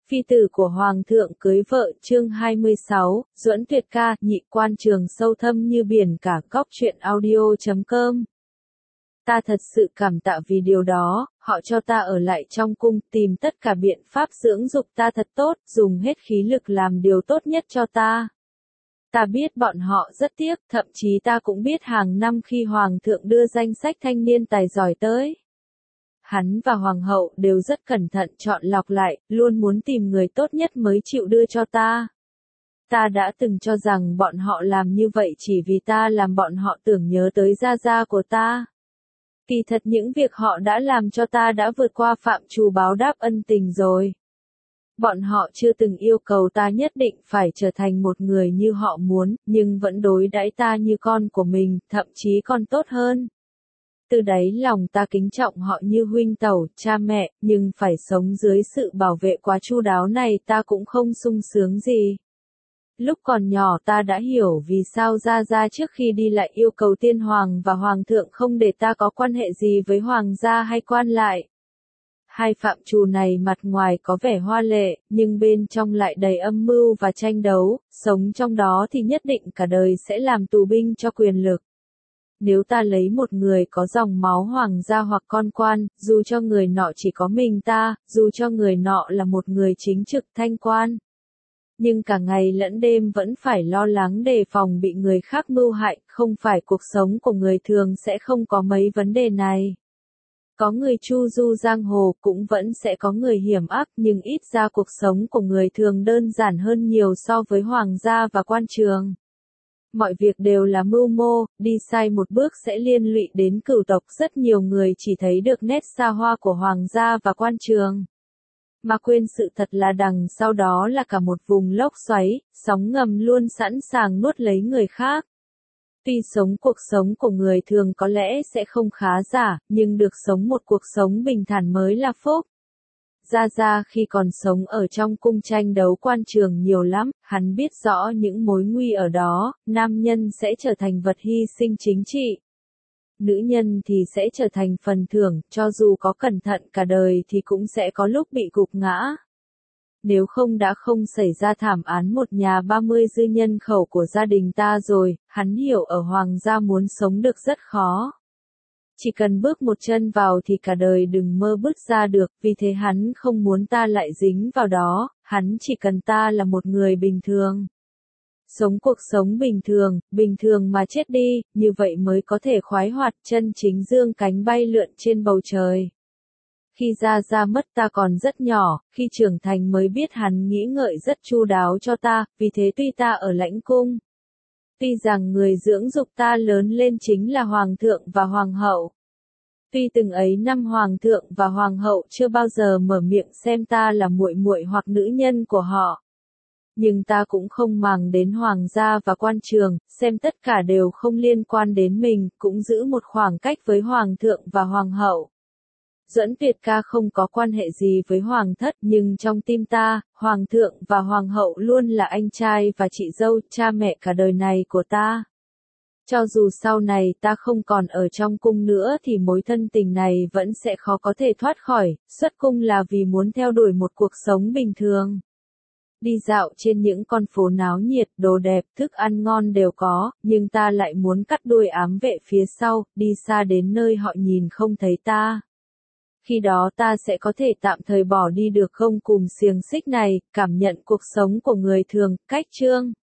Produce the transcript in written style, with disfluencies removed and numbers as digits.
Phi tử của Hoàng thượng cưới vợ chương 26, Duẫn Tuyệt ca, nhị quan trường sâu thâm như biển cả. Cóc truyện audio.com. Ta thật sự cảm tạ vì điều đó, họ cho ta ở lại trong cung, tìm tất cả biện pháp dưỡng dục ta thật tốt, dùng hết khí lực làm điều tốt nhất cho ta. Ta biết bọn họ rất tiếc, thậm chí ta cũng biết hàng năm khi Hoàng thượng đưa danh sách thanh niên tài giỏi tới, hắn và Hoàng hậu đều rất cẩn thận chọn lọc lại, luôn muốn tìm người tốt nhất mới chịu đưa cho ta. Ta đã từng cho rằng bọn họ làm như vậy chỉ vì ta làm bọn họ tưởng nhớ tới gia gia của ta. Kỳ thật những việc họ đã làm cho ta đã vượt qua phạm trù báo đáp ân tình rồi. Bọn họ chưa từng yêu cầu ta nhất định phải trở thành một người như họ muốn, nhưng vẫn đối đãi ta như con của mình, thậm chí còn tốt hơn. Từ đáy lòng ta kính trọng họ như huynh tẩu, cha mẹ, nhưng phải sống dưới sự bảo vệ quá chu đáo này ta cũng không sung sướng gì. Lúc còn nhỏ ta đã hiểu vì sao Gia Gia trước khi đi lại yêu cầu tiên hoàng và hoàng thượng không để ta có quan hệ gì với hoàng gia hay quan lại. Hai phạm trù này mặt ngoài có vẻ hoa lệ, nhưng bên trong lại đầy âm mưu và tranh đấu, sống trong đó thì nhất định cả đời sẽ làm tù binh cho quyền lực. Nếu ta lấy một người có dòng máu hoàng gia hoặc con quan, dù cho người nọ chỉ có mình ta, dù cho người nọ là một người chính trực thanh quan, nhưng cả ngày lẫn đêm vẫn phải lo lắng đề phòng bị người khác mưu hại, không phải cuộc sống của người thường sẽ không có mấy vấn đề này. Có người chu du giang hồ cũng vẫn sẽ có người hiểm ác, nhưng ít ra cuộc sống của người thường đơn giản hơn nhiều so với hoàng gia và quan trường. Mọi việc đều là mưu mô, đi sai một bước sẽ liên lụy đến cửu tộc. Rất nhiều người chỉ thấy được nét xa hoa của hoàng gia và quan trường, mà quên sự thật là đằng sau đó là cả một vùng lốc xoáy, sóng ngầm luôn sẵn sàng nuốt lấy người khác. Tuy sống cuộc sống của người thường có lẽ sẽ không khá giả, nhưng được sống một cuộc sống bình thản mới là phúc. Gia Gia khi còn sống ở trong cung tranh đấu quan trường nhiều lắm, hắn biết rõ những mối nguy ở đó, nam nhân sẽ trở thành vật hy sinh chính trị. Nữ nhân thì sẽ trở thành phần thưởng, cho dù có cẩn thận cả đời thì cũng sẽ có lúc bị gục ngã. Nếu không đã không xảy ra thảm án một nhà 30 dư nhân khẩu của gia đình ta rồi, hắn hiểu ở hoàng gia muốn sống được rất khó. Chỉ cần bước một chân vào thì cả đời đừng mơ bước ra được, vì thế hắn không muốn ta lại dính vào đó, hắn chỉ cần ta là một người bình thường. Sống cuộc sống bình thường mà chết đi, như vậy mới có thể khoái hoạt chân chính dương cánh bay lượn trên bầu trời. Khi Gia Gia mất ta còn rất nhỏ, khi trưởng thành mới biết hắn nghĩ ngợi rất chu đáo cho ta, vì thế tuy ta ở lãnh cung, tuy rằng người dưỡng dục ta lớn lên chính là hoàng thượng và hoàng hậu. Tuy từng ấy năm hoàng thượng và hoàng hậu chưa bao giờ mở miệng xem ta là muội muội hoặc nữ nhân của họ, nhưng ta cũng không màng đến hoàng gia và quan trường, xem tất cả đều không liên quan đến mình, cũng giữ một khoảng cách với hoàng thượng và hoàng hậu. Duẫn Tuyệt ca không có quan hệ gì với hoàng thất, nhưng trong tim ta, hoàng thượng và hoàng hậu luôn là anh trai và chị dâu, cha mẹ cả đời này của ta. Cho dù sau này ta không còn ở trong cung nữa thì mối thân tình này vẫn sẽ khó có thể thoát khỏi. Xuất cung là vì muốn theo đuổi một cuộc sống bình thường. Đi dạo trên những con phố náo nhiệt, đồ đẹp, thức ăn ngon đều có, nhưng ta lại muốn cắt đuôi ám vệ phía sau, đi xa đến nơi họ nhìn không thấy ta. Khi đó ta sẽ có thể tạm thời bỏ đi được gông cùm xiềng xích này, cảm nhận cuộc sống của người thường. Cách chương